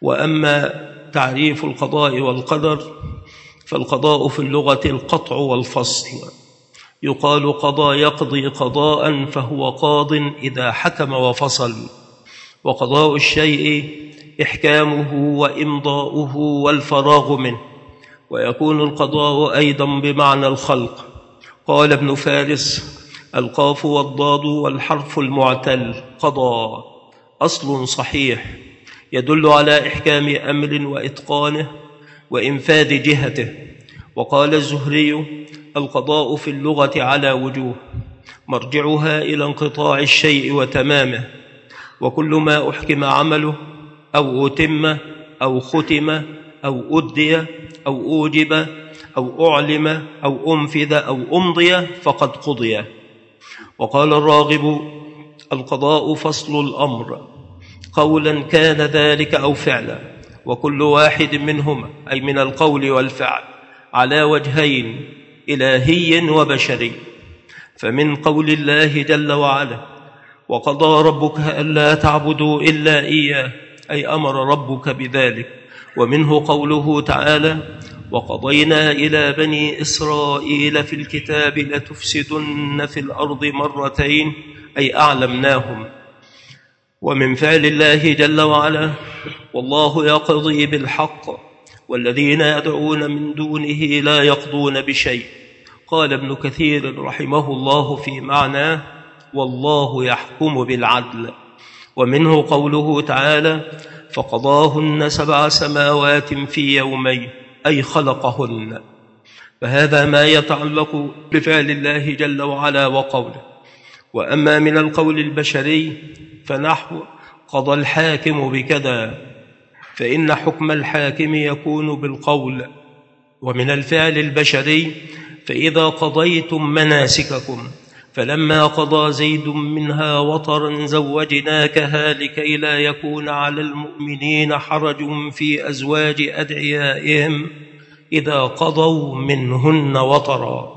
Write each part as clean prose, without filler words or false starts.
وأما تعريف القضاء والقدر فالقضاء في اللغة القطع والفصل. يقال قضى يقضي قضاء فهو قاض إذا حكم وفصل، وقضاء الشيء إحكامه وإمضاؤه والفراغ منه، ويكون القضاء أيضا بمعنى الخلق. قال ابن فارس: القاف والضاد والحرف المعتل قضى أصل صحيح يدل على إحكام أمر وإتقانه وإنفاذ جهته. وقال الزهري: القضاء في اللغة على وجوه، مرجعها إلى انقطاع الشيء وتمامه، وكل ما أحكم عمله أو أتم أو ختم أو أدي أو أوجب أو أعلم أو أنفذ أو أمضي فقد قضي. وقال الراغب: القضاء فصل الأمر قولا كان ذلك أو فعلا، وكل واحد منهما أي من القول والفعل على وجهين إلهي وبشري. فمن قول الله جل وعلا: وقضى ربك ألا تعبدوا إلا إياه، أي أمر ربك بذلك. ومنه قوله تعالى: وقضينا إلى بني إسرائيل في الكتاب لتفسدن في الأرض مرتين، أي أعلمناهم. ومن فعل الله جل وعلا: والله يقضي بالحق والذين يدعون من دونه لا يقضون بشيء. قال ابن كثير رحمه الله في معناه: والله يحكم بالعدل. ومنه قوله تعالى: فقضاهن 7 سماوات في يومين، أي خلقهن. فهذا ما يتعلق بفعل الله جل وعلا وقوله. وأما من القول البشري فنحو قضى الحاكم بكذا، فإن حكم الحاكم يكون بالقول. ومن الفعل البشري فإذا قضيتم مناسككم، فلما قضى زيد منها وطرا زوجناكها لكي لا يكون على المؤمنين حرج في أزواج أدعيائهم إذا قضوا منهن وطرا.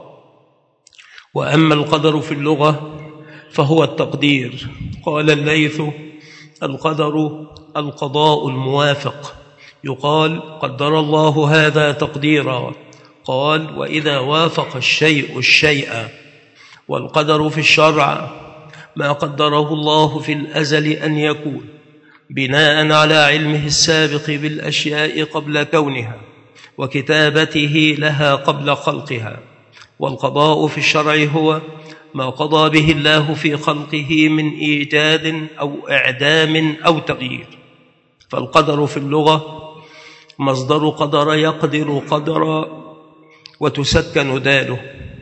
وأما القدر في اللغة فهو التقدير. قال الليث: القدر القضاء الموافق. يقال: قدر الله هذا تقديرا. قال: وإذا وافق الشيء الشيء. والقدر في الشرع ما قدره الله في الأزل أن يكون، بناء على علمه السابق بالأشياء قبل كونها وكتابته لها قبل خلقها. والقضاء في الشرع هو ما قضى به الله في خلقه من إيجاد أو إعدام أو تغيير. فالقدر في اللغة مصدر قدر يقدر قدرا، وتسكن داله،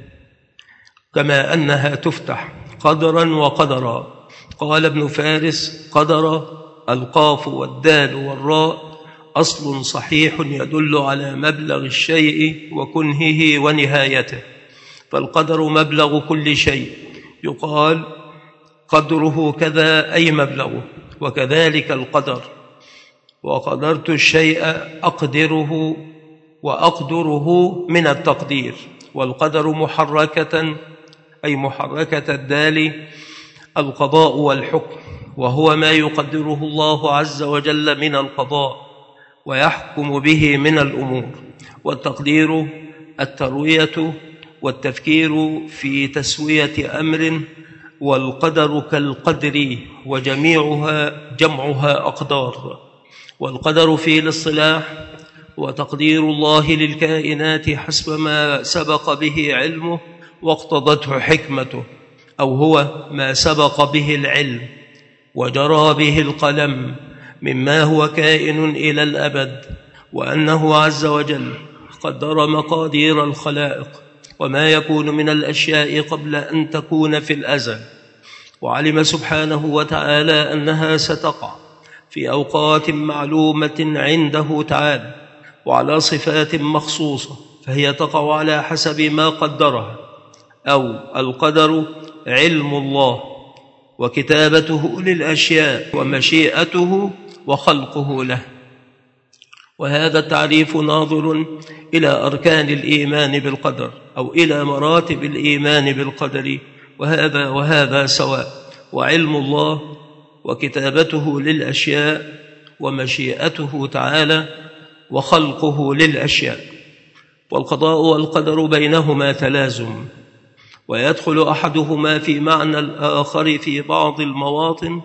كما أنها تفتح قدرا وقدرا. قال ابن فارس: قدر القاف والدال والراء أصل صحيح يدل على مبلغ الشيء وكنهه ونهايته. فالقدر مبلغ كل شيء، يقال قدره كذا أي مبلغه، وكذلك القدر. وقدرت الشيء أقدره وأقدره من التقدير. والقدر محركة أي محركة الدال القضاء والحكم، وهو ما يقدره الله عز وجل من القضاء ويحكم به من الأمور. والتقدير التروية والتفكير في تسوية أمر. والقدر كالقدر جمعها أقدار. والقدر في الاصطلاح وتقدير الله للكائنات حسب ما سبق به علمه واقتضته حكمته، أو هو ما سبق به العلم وجرى به القلم مما هو كائن إلى الأبد، وأنه عز وجل قدر مقادير الخلائق وما يكون من الأشياء قبل أن تكون في الأزل، وعلم سبحانه وتعالى أنها ستقع في أوقات معلومة عنده تعالى وعلى صفات مخصوصة، فهي تقع على حسب ما قدرها. أو القدر علم الله وكتابته للأشياء ومشيئته وخلقه له. وهذا التعريف ناظر إلى أركان الإيمان بالقدر أو إلى مراتب الإيمان بالقدر، وهذا سواء. وعلم الله وكتابته للأشياء ومشيئته تعالى وخلقه للأشياء. والقضاء والقدر بينهما تلازم، ويدخل أحدهما في معنى الآخر في بعض المواطن،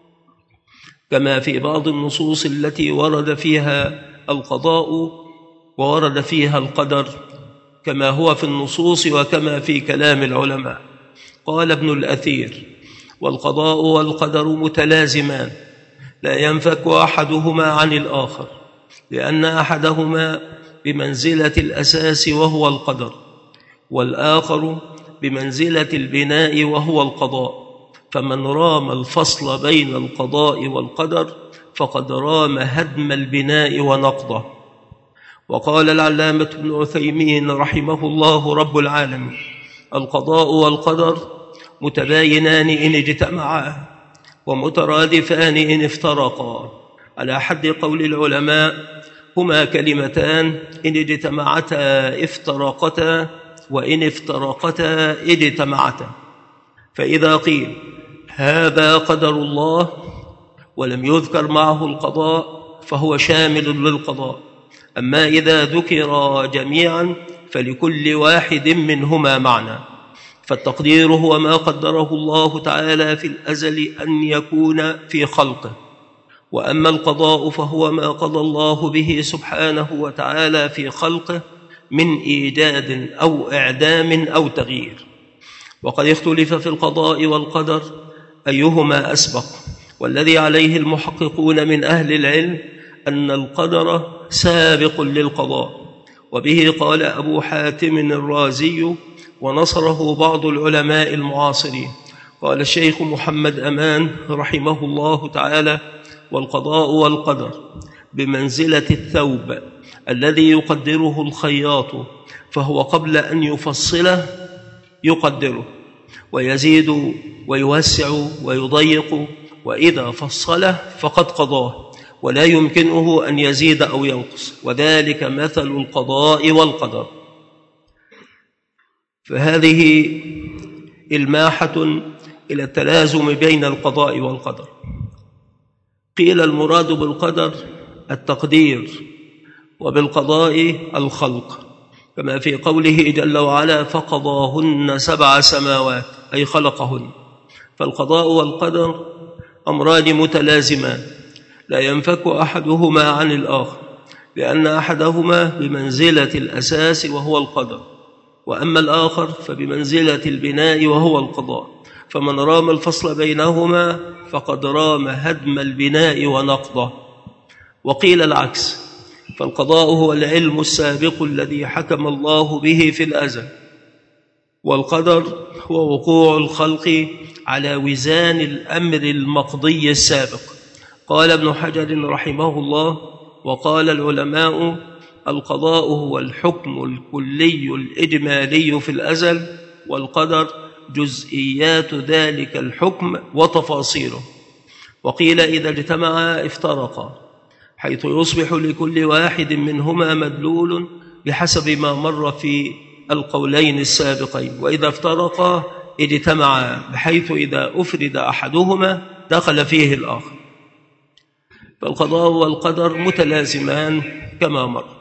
كما في بعض النصوص التي ورد فيها القضاء وورد فيها القدر، كما هو في النصوص وكما في كلام العلماء. قال ابن الأثير: والقضاء والقدر متلازمان لا ينفك أحدهما عن الآخر، لأن أحدهما بمنزلة الأساس وهو القدر، والآخر بمنزلة البناء وهو القضاء. فمن رام الفصل بين القضاء والقدر فقد رام هدم البناء ونقضه. وقال العلامة ابن عثيمين رحمه الله رب العالمين: القضاء والقدر متباينان إن اجتمعا، ومترادفان إن افترقا، على حد قول العلماء: هما كلمتان إن اجتمعتا افترقتا، وإن افترقتا اجتمعتا. فإذا قيل هذا قدر الله ولم يذكر معه القضاء فهو شامل للقضاء، أما إذا ذكر جميعا فلكل واحد منهما معنى. فالتقدير هو ما قدره الله تعالى في الأزل أن يكون في خلقه، وأما القضاء فهو ما قضى الله به سبحانه وتعالى في خلقه من إيجاد أو إعدام أو تغيير. وقد اختلف في القضاء والقدر أيهما أسبق، والذي عليه المحققون من أهل العلم أن القدر سابق للقضاء، وبه قال أبو حاتم الرازي ونصره بعض العلماء المعاصرين. قال الشيخ محمد أمان رحمه الله تعالى: والقضاء والقدر بمنزلة الثوب الذي يقدره الخياط، فهو قبل أن يفصله يقدره ويزيد ويوسع ويضيق، وإذا فصله فقد قضاه ولا يمكنه أن يزيد أو ينقص، وذلك مثل القضاء والقدر. فهذه إلماحة إلى التلازم بين القضاء والقدر. قيل المراد بالقدر التقدير، وبالقضاء الخلق، كما في قوله جل وعلا: فقضاهن 7 سماوات، أي خلقهن. فالقضاء والقدر أمران متلازمان لا ينفك أحدهما عن الآخر، لأن أحدهما بمنزلة الأساس وهو القدر، وأما الآخر فبمنزلة البناء وهو القضاء. فمن رام الفصل بينهما فقد رام هدم البناء ونقضه. وقيل العكس: فالقضاء هو العلم السابق الذي حكم الله به في الأزل، والقدر هو وقوع الخلق على وزان الأمر المقضي السابق. قال ابن حجر رحمه الله: وقال العلماء: القضاء هو الحكم الكلي الإجمالي في الأزل، والقدر جزئيات ذلك الحكم وتفاصيله. وقيل إذا اجتمعا افترقا، حيث يصبح لكل واحد منهما مدلول بحسب ما مر في القولين السابقين، وإذا افترقا اجتمعا، بحيث إذا أفرد أحدهما دخل فيه الآخر. فالقضاء والقدر متلازمان كما مر.